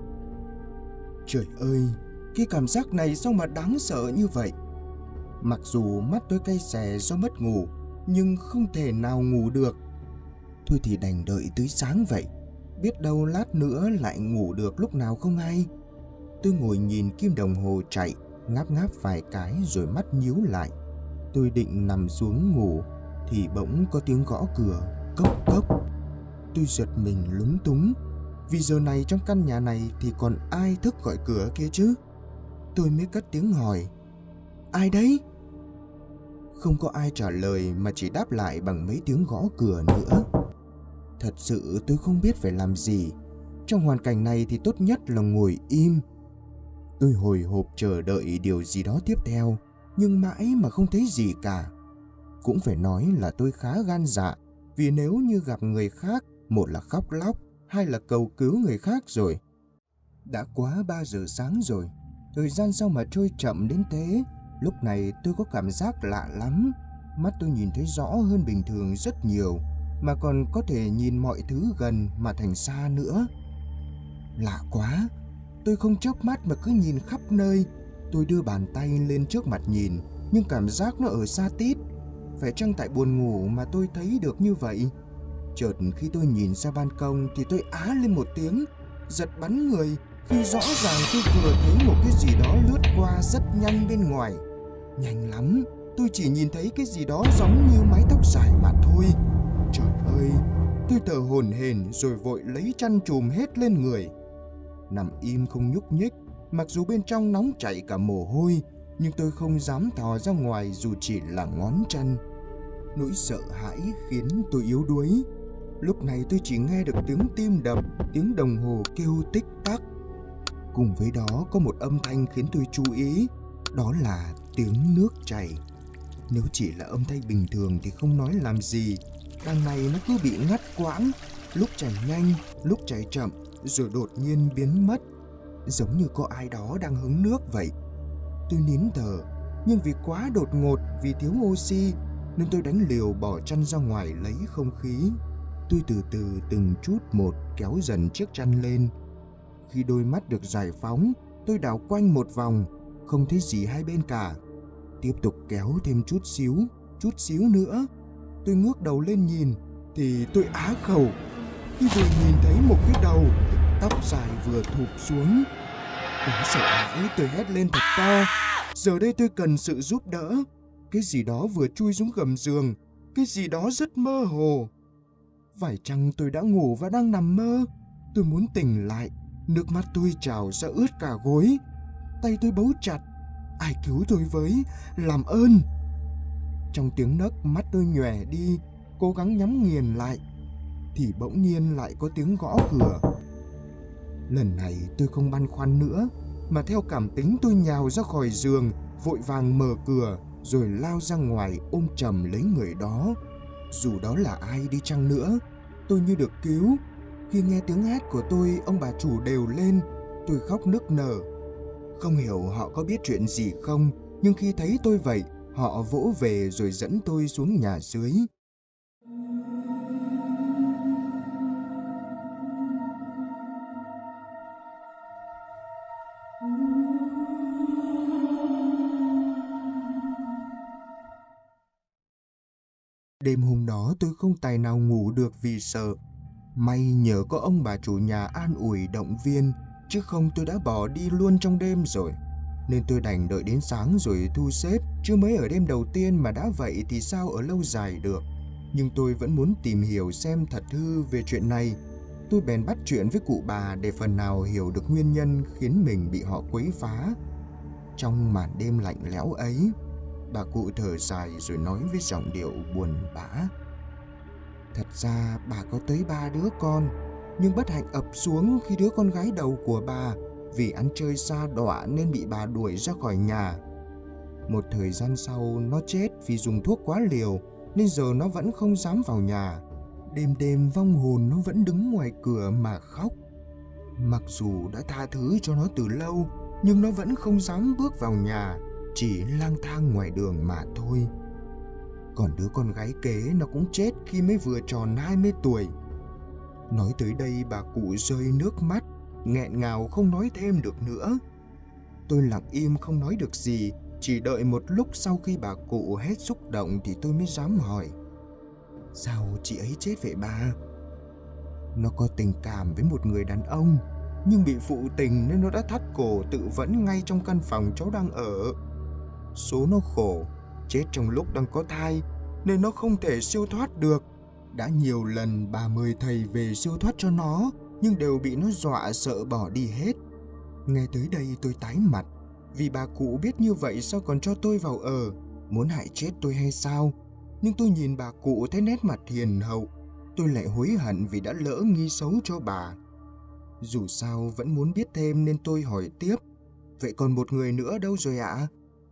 Speaker 1: Trời ơi, cái cảm giác này sao mà đáng sợ như vậy? Mặc dù mắt tôi cay xè do mất ngủ, nhưng không thể nào ngủ được. Thôi thì đành đợi tới sáng vậy. Biết đâu lát nữa lại ngủ được lúc nào không hay. Tôi ngồi nhìn kim đồng hồ chạy, ngáp ngáp vài cái rồi mắt nhíu lại. Tôi định nằm xuống ngủ thì bỗng có tiếng gõ cửa, cốc cốc. Tôi giật mình lúng túng, vì giờ này trong căn nhà này thì còn ai thức gọi cửa kia chứ? Tôi mới cất tiếng hỏi, ai đấy? Không có ai trả lời mà chỉ đáp lại bằng mấy tiếng gõ cửa nữa. Thật sự tôi không biết phải làm gì. Trong hoàn cảnh này thì tốt nhất là ngồi im. Tôi hồi hộp chờ đợi điều gì đó tiếp theo, nhưng mãi mà không thấy gì cả. Cũng phải nói là tôi khá gan dạ, vì nếu như gặp người khác, một là khóc lóc, hai là cầu cứu người khác rồi. Đã quá 3 giờ sáng rồi, thời gian sao mà trôi chậm đến thế. Lúc này tôi có cảm giác lạ lắm. Mắt tôi nhìn thấy rõ hơn bình thường rất nhiều, mà còn có thể nhìn mọi thứ gần mà thành xa nữa. Lạ quá, tôi không chớp mắt mà cứ nhìn khắp nơi. Tôi đưa bàn tay lên trước mặt nhìn, nhưng cảm giác nó ở xa tít. Phải chăng tại buồn ngủ mà tôi thấy được như vậy? Chợt khi tôi nhìn ra ban công thì tôi á lên một tiếng, giật bắn người khi rõ ràng tôi vừa thấy một cái gì đó lướt qua rất nhanh bên ngoài. Nhanh lắm, tôi chỉ nhìn thấy cái gì đó giống như mái tóc dài mà thôi. Trời ơi, tôi thở hổn hển rồi vội lấy chăn trùm hết lên người. Nằm im không nhúc nhích, mặc dù bên trong nóng chảy cả mồ hôi, nhưng tôi không dám thò ra ngoài dù chỉ là ngón chân. Nỗi sợ hãi khiến tôi yếu đuối. Lúc này tôi chỉ nghe được tiếng tim đập, tiếng đồng hồ kêu tích tắc. Cùng với đó có một âm thanh khiến tôi chú ý, đó là tiếng nước chảy. Nếu chỉ là âm thanh bình thường thì không nói làm gì, đằng này nó cứ bị ngắt quãng, lúc chảy nhanh, lúc chảy chậm, rồi đột nhiên biến mất, giống như có ai đó đang hứng nước vậy. Tôi nín thở, nhưng vì quá đột ngột, vì thiếu oxy, nên tôi đánh liều bỏ chăn ra ngoài lấy không khí. Tôi từ từ từng chút một kéo dần chiếc chăn lên. Khi đôi mắt được giải phóng, tôi đảo quanh một vòng, không thấy gì hai bên cả. Tiếp tục kéo thêm chút xíu nữa. Tôi ngước đầu lên nhìn, thì tôi á khẩu khi vừa nhìn thấy một cái đầu, tóc dài vừa thụp xuống. Quá sợ hãi, tôi hét lên thật to. Giờ đây tôi cần sự giúp đỡ. Cái gì đó vừa chui xuống gầm giường, cái gì đó rất mơ hồ. Phải chăng tôi đã ngủ và đang nằm mơ? Tôi muốn tỉnh lại, nước mắt tôi trào ra ướt cả gối. Tay tôi bấu chặt. Ai cứu tôi với, làm ơn. Trong tiếng nấc, mắt tôi nhòe đi, cố gắng nhắm nghiền lại, thì bỗng nhiên lại có tiếng gõ cửa. Lần này tôi không băn khoăn nữa, mà theo cảm tính tôi nhào ra khỏi giường, vội vàng mở cửa, rồi lao ra ngoài ôm chầm lấy người đó. Dù đó là ai đi chăng nữa, tôi như được cứu. Khi nghe tiếng hét của tôi, ông bà chủ đều lên, tôi khóc nức nở. Không hiểu họ có biết chuyện gì không, nhưng khi thấy tôi vậy, họ vỗ về rồi dẫn tôi xuống nhà dưới. Đêm hôm đó tôi không tài nào ngủ được vì sợ. May nhờ có ông bà chủ nhà an ủi động viên, chứ không tôi đã bỏ đi luôn trong đêm rồi. Nên tôi đành đợi đến sáng rồi thu xếp, chứ mới ở đêm đầu tiên mà đã vậy thì sao ở lâu dài được. Nhưng tôi vẫn muốn tìm hiểu xem thật hư về chuyện này. Tôi bèn bắt chuyện với cụ bà để phần nào hiểu được nguyên nhân khiến mình bị họ quấy phá. Trong màn đêm lạnh lẽo ấy, bà cụ thở dài rồi nói với giọng điệu buồn bã. Thật ra bà có tới 3 đứa con, nhưng bất hạnh ập xuống khi đứa con gái đầu của bà vì ăn chơi sa đọa nên bị bà đuổi ra khỏi nhà. Một thời gian sau nó chết vì dùng thuốc quá liều, nên giờ nó vẫn không dám vào nhà. Đêm đêm vong hồn nó vẫn đứng ngoài cửa mà khóc. Mặc dù đã tha thứ cho nó từ lâu, nhưng nó vẫn không dám bước vào nhà, chỉ lang thang ngoài đường mà thôi. Còn đứa con gái kế nó cũng chết khi mới vừa tròn 20 tuổi. Nói tới đây bà cụ rơi nước mắt, nghẹn ngào không nói thêm được nữa. Tôi lặng im không nói được gì, chỉ đợi một lúc sau khi bà cụ hết xúc động thì tôi mới dám hỏi. Sao chị ấy chết vậy bà? Nó có tình cảm với một người đàn ông, nhưng bị phụ tình nên nó đã thắt cổ tự vẫn ngay trong căn phòng cháu đang ở. Số nó khổ, chết trong lúc đang có thai nên nó không thể siêu thoát được. Đã nhiều lần bà mời thầy về siêu thoát cho nó, nhưng đều bị nó dọa sợ bỏ đi hết. Nghe tới đây tôi tái mặt, vì bà cụ biết như vậy sao còn cho tôi vào ở, muốn hại chết tôi hay sao? Nhưng tôi nhìn bà cụ thấy nét mặt hiền hậu, tôi lại hối hận vì đã lỡ nghi xấu cho bà. Dù sao vẫn muốn biết thêm nên tôi hỏi tiếp. Vậy còn một người nữa đâu rồi ạ?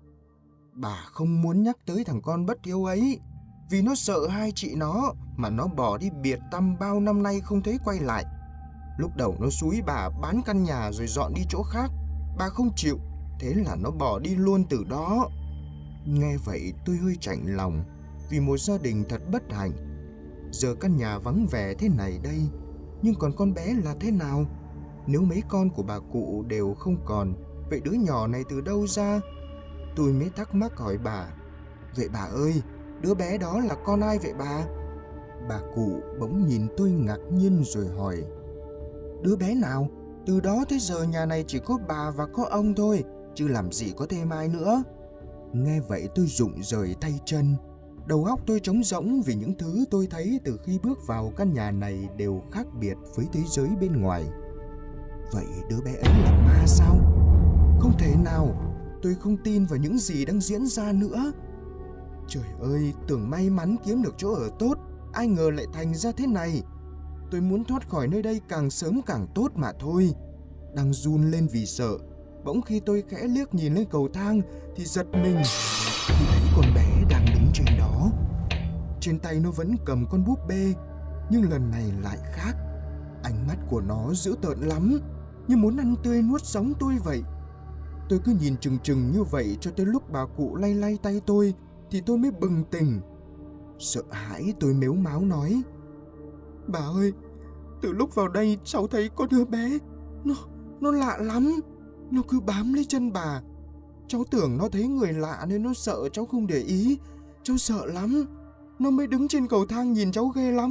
Speaker 1: Bà không muốn nhắc tới thằng con bất hiếu ấy, vì nó sợ hai chị nó mà nó bỏ đi biệt tăm bao năm nay không thấy quay lại. Lúc đầu nó xúi bà bán căn nhà rồi dọn đi chỗ khác. Bà không chịu, thế là nó bỏ đi luôn từ đó. Nghe vậy tôi hơi chạnh lòng, vì một gia đình thật bất hạnh. Giờ căn nhà vắng vẻ thế này đây, nhưng còn con bé là thế nào? Nếu mấy con của bà cụ đều không còn, vậy đứa nhỏ này từ đâu ra? Tôi mới thắc mắc hỏi bà. Vậy bà ơi, đứa bé đó là con ai vậy bà? Bà cụ bỗng nhìn tôi ngạc nhiên rồi hỏi. Đứa bé nào? Từ đó tới giờ nhà này chỉ có bà và có ông thôi, chứ làm gì có thêm ai nữa. Nghe vậy tôi rụng rời tay chân. Đầu óc tôi trống rỗng vì những thứ tôi thấy từ khi bước vào căn nhà này đều khác biệt với thế giới bên ngoài. Vậy đứa bé ấy là ma sao? Không thể nào, tôi không tin vào những gì đang diễn ra nữa. Trời ơi, tưởng may mắn kiếm được chỗ ở tốt, ai ngờ lại thành ra thế này. Tôi muốn thoát khỏi nơi đây càng sớm càng tốt mà thôi. Đang run lên vì sợ, bỗng khi tôi khẽ liếc nhìn lên cầu thang thì giật mình khi thấy con bé đang đứng trên đó. Trên tay nó vẫn cầm con búp bê, nhưng lần này lại khác. Ánh mắt của nó dữ tợn lắm, như muốn ăn tươi nuốt sống tôi vậy. Tôi cứ nhìn chừng chừng như vậy cho tới lúc bà cụ lay lay tay tôi thì tôi mới bừng tỉnh. Sợ hãi tôi mếu máo nói: "Bà ơi, từ lúc vào đây cháu thấy có đứa bé, nó lạ lắm. Nó cứ bám lấy chân bà. Cháu tưởng nó thấy người lạ nên nó sợ cháu không để ý. Cháu sợ lắm. Nó mới đứng trên cầu thang nhìn cháu ghê lắm."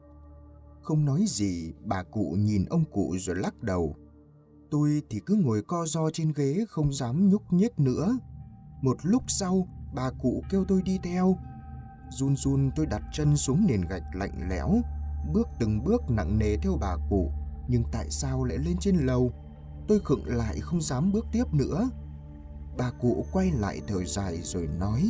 Speaker 1: Không nói gì, bà cụ nhìn ông cụ rồi lắc đầu. Tôi thì cứ ngồi co ro trên ghế không dám nhúc nhích nữa. Một lúc sau, bà cụ kêu tôi đi theo. Run run tôi đặt chân xuống nền gạch lạnh lẽo, bước từng bước nặng nề theo bà cụ. Nhưng tại sao lại lên trên lầu? Tôi khựng lại không dám bước tiếp nữa. Bà cụ quay lại thở dài rồi nói: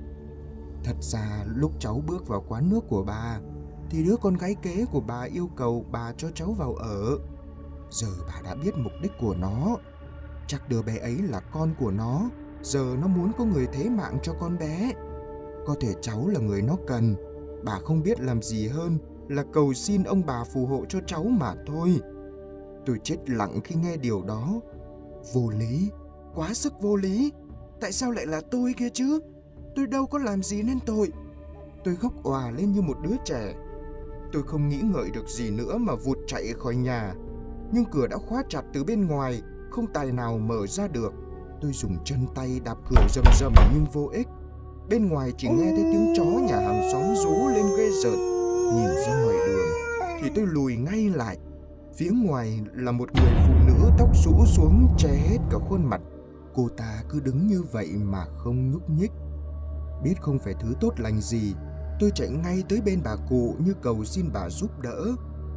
Speaker 1: "Thật ra lúc cháu bước vào quán nước của bà thì đứa con gái kế của bà yêu cầu bà cho cháu vào ở. Giờ bà đã biết mục đích của nó. Chắc đứa bé ấy là con của nó. Giờ nó muốn có người thế mạng cho con bé. Có thể cháu là người nó cần. Bà không biết làm gì hơn là cầu xin ông bà phù hộ cho cháu mà thôi." Tôi chết lặng khi nghe điều đó. Vô lý, quá sức vô lý. Tại sao lại là tôi kia chứ? Tôi đâu có làm gì nên tội. Tôi khóc òa lên như một đứa trẻ. Tôi không nghĩ ngợi được gì nữa mà vụt chạy khỏi nhà. Nhưng cửa đã khóa chặt từ bên ngoài, không tài nào mở ra được. Tôi dùng chân tay đạp cửa rầm rầm nhưng vô ích. Bên ngoài chỉ nghe thấy tiếng chó nhà hàng xóm rú lên ghê rợn. Nhìn ra ngoài đường thì tôi lùi ngay lại. Phía ngoài là một người phụ nữ tóc rũ xuống che hết cả khuôn mặt. Cô ta cứ đứng như vậy mà không nhúc nhích. Biết không phải thứ tốt lành gì, tôi chạy ngay tới bên bà cụ như cầu xin bà giúp đỡ.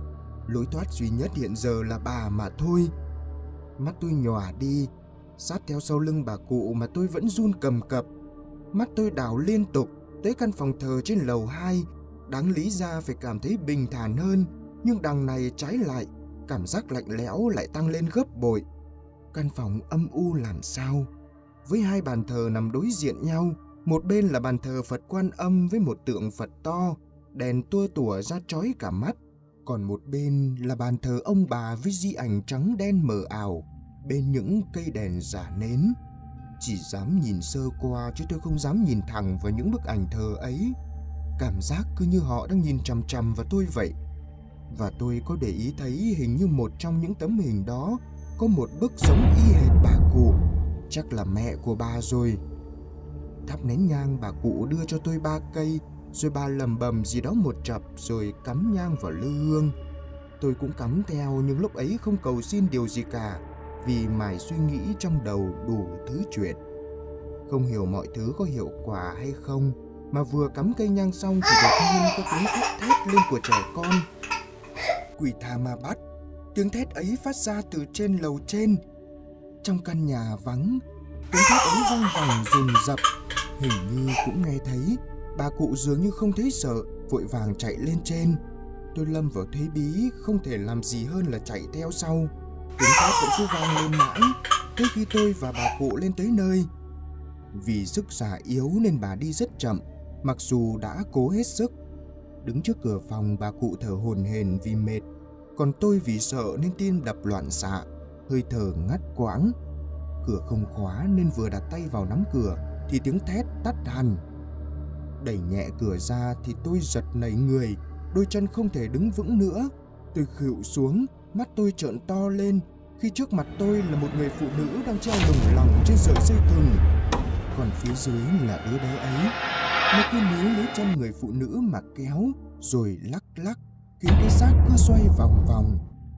Speaker 1: Lối thoát duy nhất hiện giờ là bà mà thôi. Mắt tôi nhòa đi, sát theo sau lưng bà cụ mà tôi vẫn run cầm cập. Mắt tôi đảo liên tục tới căn phòng thờ trên lầu 2. Đáng lý ra phải cảm thấy bình thản hơn, nhưng đằng này trái lại, cảm giác lạnh lẽo lại tăng lên gấp bội. Căn phòng âm u làm sao, với hai bàn thờ nằm đối diện nhau. Một bên là bàn thờ Phật Quan Âm với một tượng Phật to, đèn tua tủa ra chói cả mắt. Còn một bên là bàn thờ ông bà với di ảnh trắng đen mờ ảo, bên những cây đèn giả nến. Chỉ dám nhìn sơ qua chứ tôi không dám nhìn thẳng vào những bức ảnh thờ ấy. Cảm giác cứ như họ đang nhìn chằm chằm vào tôi vậy. Và tôi có để ý thấy hình như một trong những tấm hình đó có một bức giống y hệt bà cụ. Chắc là mẹ của bà rồi. Thắp nén nhang, bà cụ đưa cho tôi 3 cây, rồi bà lầm bầm gì đó một chập rồi cắm nhang vào lư hương. Tôi cũng cắm theo, nhưng lúc ấy không cầu xin điều gì cả, vì mải suy nghĩ trong đầu đủ thứ chuyện. Không hiểu mọi thứ có hiệu quả hay không, mà vừa cắm cây nhang xong thì đột nhiên có tiếng thét thét lên của trẻ con. Quỷ tha ma bắt, tiếng thét ấy phát ra từ trên lầu trên. Trong căn nhà vắng, tiếng thét ấy vang vẳng dồn dập. Hình như cũng nghe thấy. Bà cụ dường như không thấy sợ, vội vàng chạy lên trên. Tôi lâm vào thế bí, không thể làm gì hơn là chạy theo sau. Tiếng thét vẫn cứ vang lên mãi, tới khi tôi và bà cụ lên tới nơi. Vì sức già yếu nên bà đi rất chậm, mặc dù đã cố hết sức. Đứng trước cửa phòng, bà cụ thở hổn hển vì mệt, còn tôi vì sợ nên tim đập loạn xạ, hơi thở ngắt quãng. Cửa không khóa nên vừa đặt tay vào nắm cửa thì tiếng thét tắt hẳn. Đẩy nhẹ cửa ra thì tôi giật nảy người, đôi chân không thể đứng vững nữa. Tôi khuỵu xuống, mắt tôi trợn to lên khi trước mặt tôi là một người phụ nữ đang treo lủng lẳng trên sợi dây thừng. Còn phía dưới là đứa bé ấy. Nó cứ níu lấy chân người phụ nữ mà kéo rồi lắc lắc, khiến cái xác cứ xoay vòng vòng.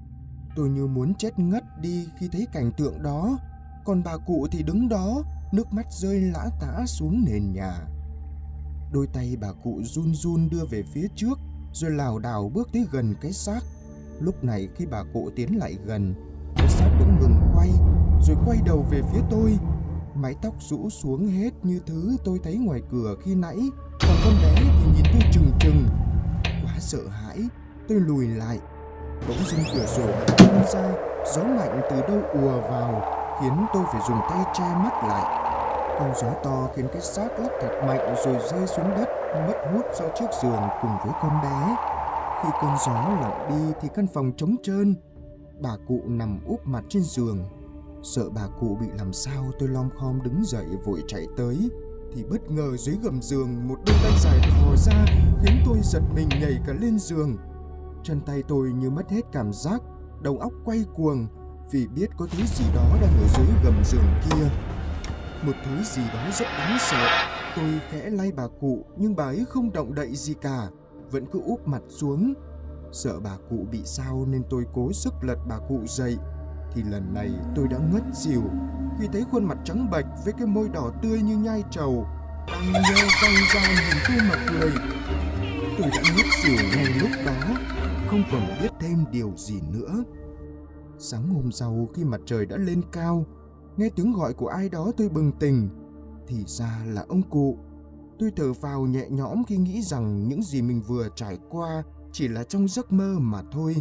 Speaker 1: Tôi như muốn chết ngất đi khi thấy cảnh tượng đó. Còn bà cụ thì đứng đó, nước mắt rơi lã tã xuống nền nhà. Đôi tay bà cụ run run đưa về phía trước, rồi lảo đảo bước tới gần cái xác. Lúc này khi bà cụ tiến lại gần, cái xác bỗng ngừng quay, rồi quay đầu về phía tôi. Mái tóc rũ xuống hết như thứ tôi thấy ngoài cửa khi nãy, còn con bé thì nhìn tôi trừng trừng. Quá sợ hãi, tôi lùi lại. Bỗng dưng cửa sổ bật ra, gió mạnh từ đâu ùa vào, khiến tôi phải dùng tay che mắt lại. Cơn gió to khiến cái xác lắc thật mạnh rồi rơi xuống đất, mất hút ra trước giường cùng với con bé. Khi cơn gió lặng đi thì căn phòng trống trơn. Bà cụ nằm úp mặt trên giường. Sợ bà cụ bị làm sao, tôi lom khom đứng dậy vội chạy tới. Thì bất ngờ dưới gầm giường một đôi tay dài thò ra, khiến tôi giật mình nhảy cả lên giường. Chân tay tôi như mất hết cảm giác, đầu óc quay cuồng vì biết có thứ gì đó đang ở dưới gầm giường kia. Một thứ gì đó rất đáng sợ. Tôi khẽ lay bà cụ nhưng bà ấy không động đậy gì cả, vẫn cứ úp mặt xuống. Sợ bà cụ bị sao nên tôi cố sức lật bà cụ dậy. Thì lần này tôi đã ngất xỉu khi thấy khuôn mặt trắng bệch với cái môi đỏ tươi như nhai trầu đang nheo răng ra nhìn tôi mà cười. Tôi đã ngất xỉu ngay lúc đó, không còn biết thêm điều gì nữa. Sáng hôm sau khi mặt trời đã lên cao, nghe tiếng gọi của ai đó tôi bừng tỉnh. Thì ra là ông cụ. Tôi thở phào nhẹ nhõm khi nghĩ rằng những gì mình vừa trải qua chỉ là trong giấc mơ mà thôi.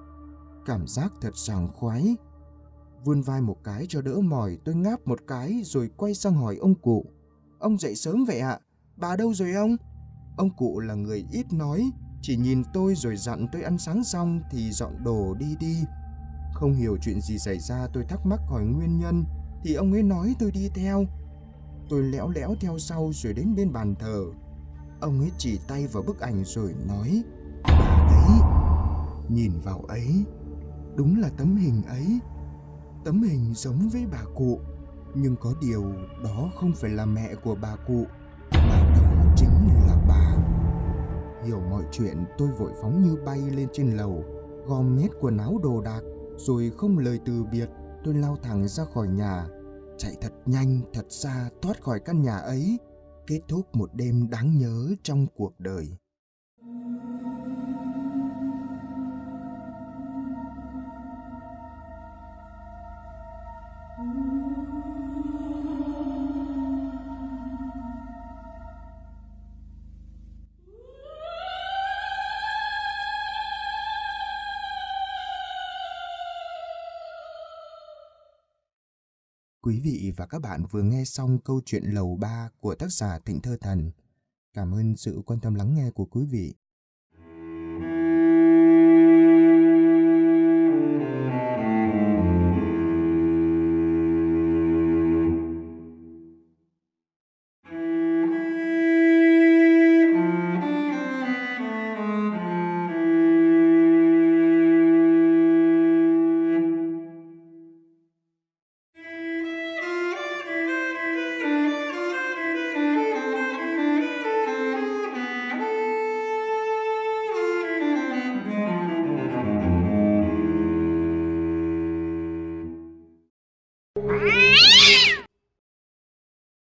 Speaker 1: Cảm giác thật sảng khoái. Vươn vai một cái cho đỡ mỏi, tôi ngáp một cái rồi quay sang hỏi ông cụ. Ông dậy sớm vậy ạ? Bà đâu rồi ông? Ông cụ là người ít nói, chỉ nhìn tôi rồi dặn tôi ăn sáng xong thì dọn đồ đi đi. Không hiểu chuyện gì xảy ra, tôi thắc mắc hỏi nguyên nhân thì ông ấy nói tôi đi theo. Tôi lẽo đẽo theo sau rồi đến bên bàn thờ. Ông ấy chỉ tay vào bức ảnh rồi nói: Bà đấy, nhìn vào ấy. Đúng là tấm hình ấy. Tấm hình giống với bà cụ, nhưng có điều đó không phải là mẹ của bà cụ, mà đó chính là bà. Hiểu mọi chuyện, tôi vội phóng như bay lên trên lầu, gom hết quần áo đồ đạc, rồi không lời từ biệt, tôi lao thẳng ra khỏi nhà, chạy thật nhanh thật xa thoát khỏi căn nhà ấy, kết thúc một đêm đáng nhớ trong cuộc đời. Quý vị và các bạn vừa nghe xong câu chuyện Lầu Ba của tác giả Thịnh Thơ Thần. Cảm ơn sự quan tâm lắng nghe của quý vị.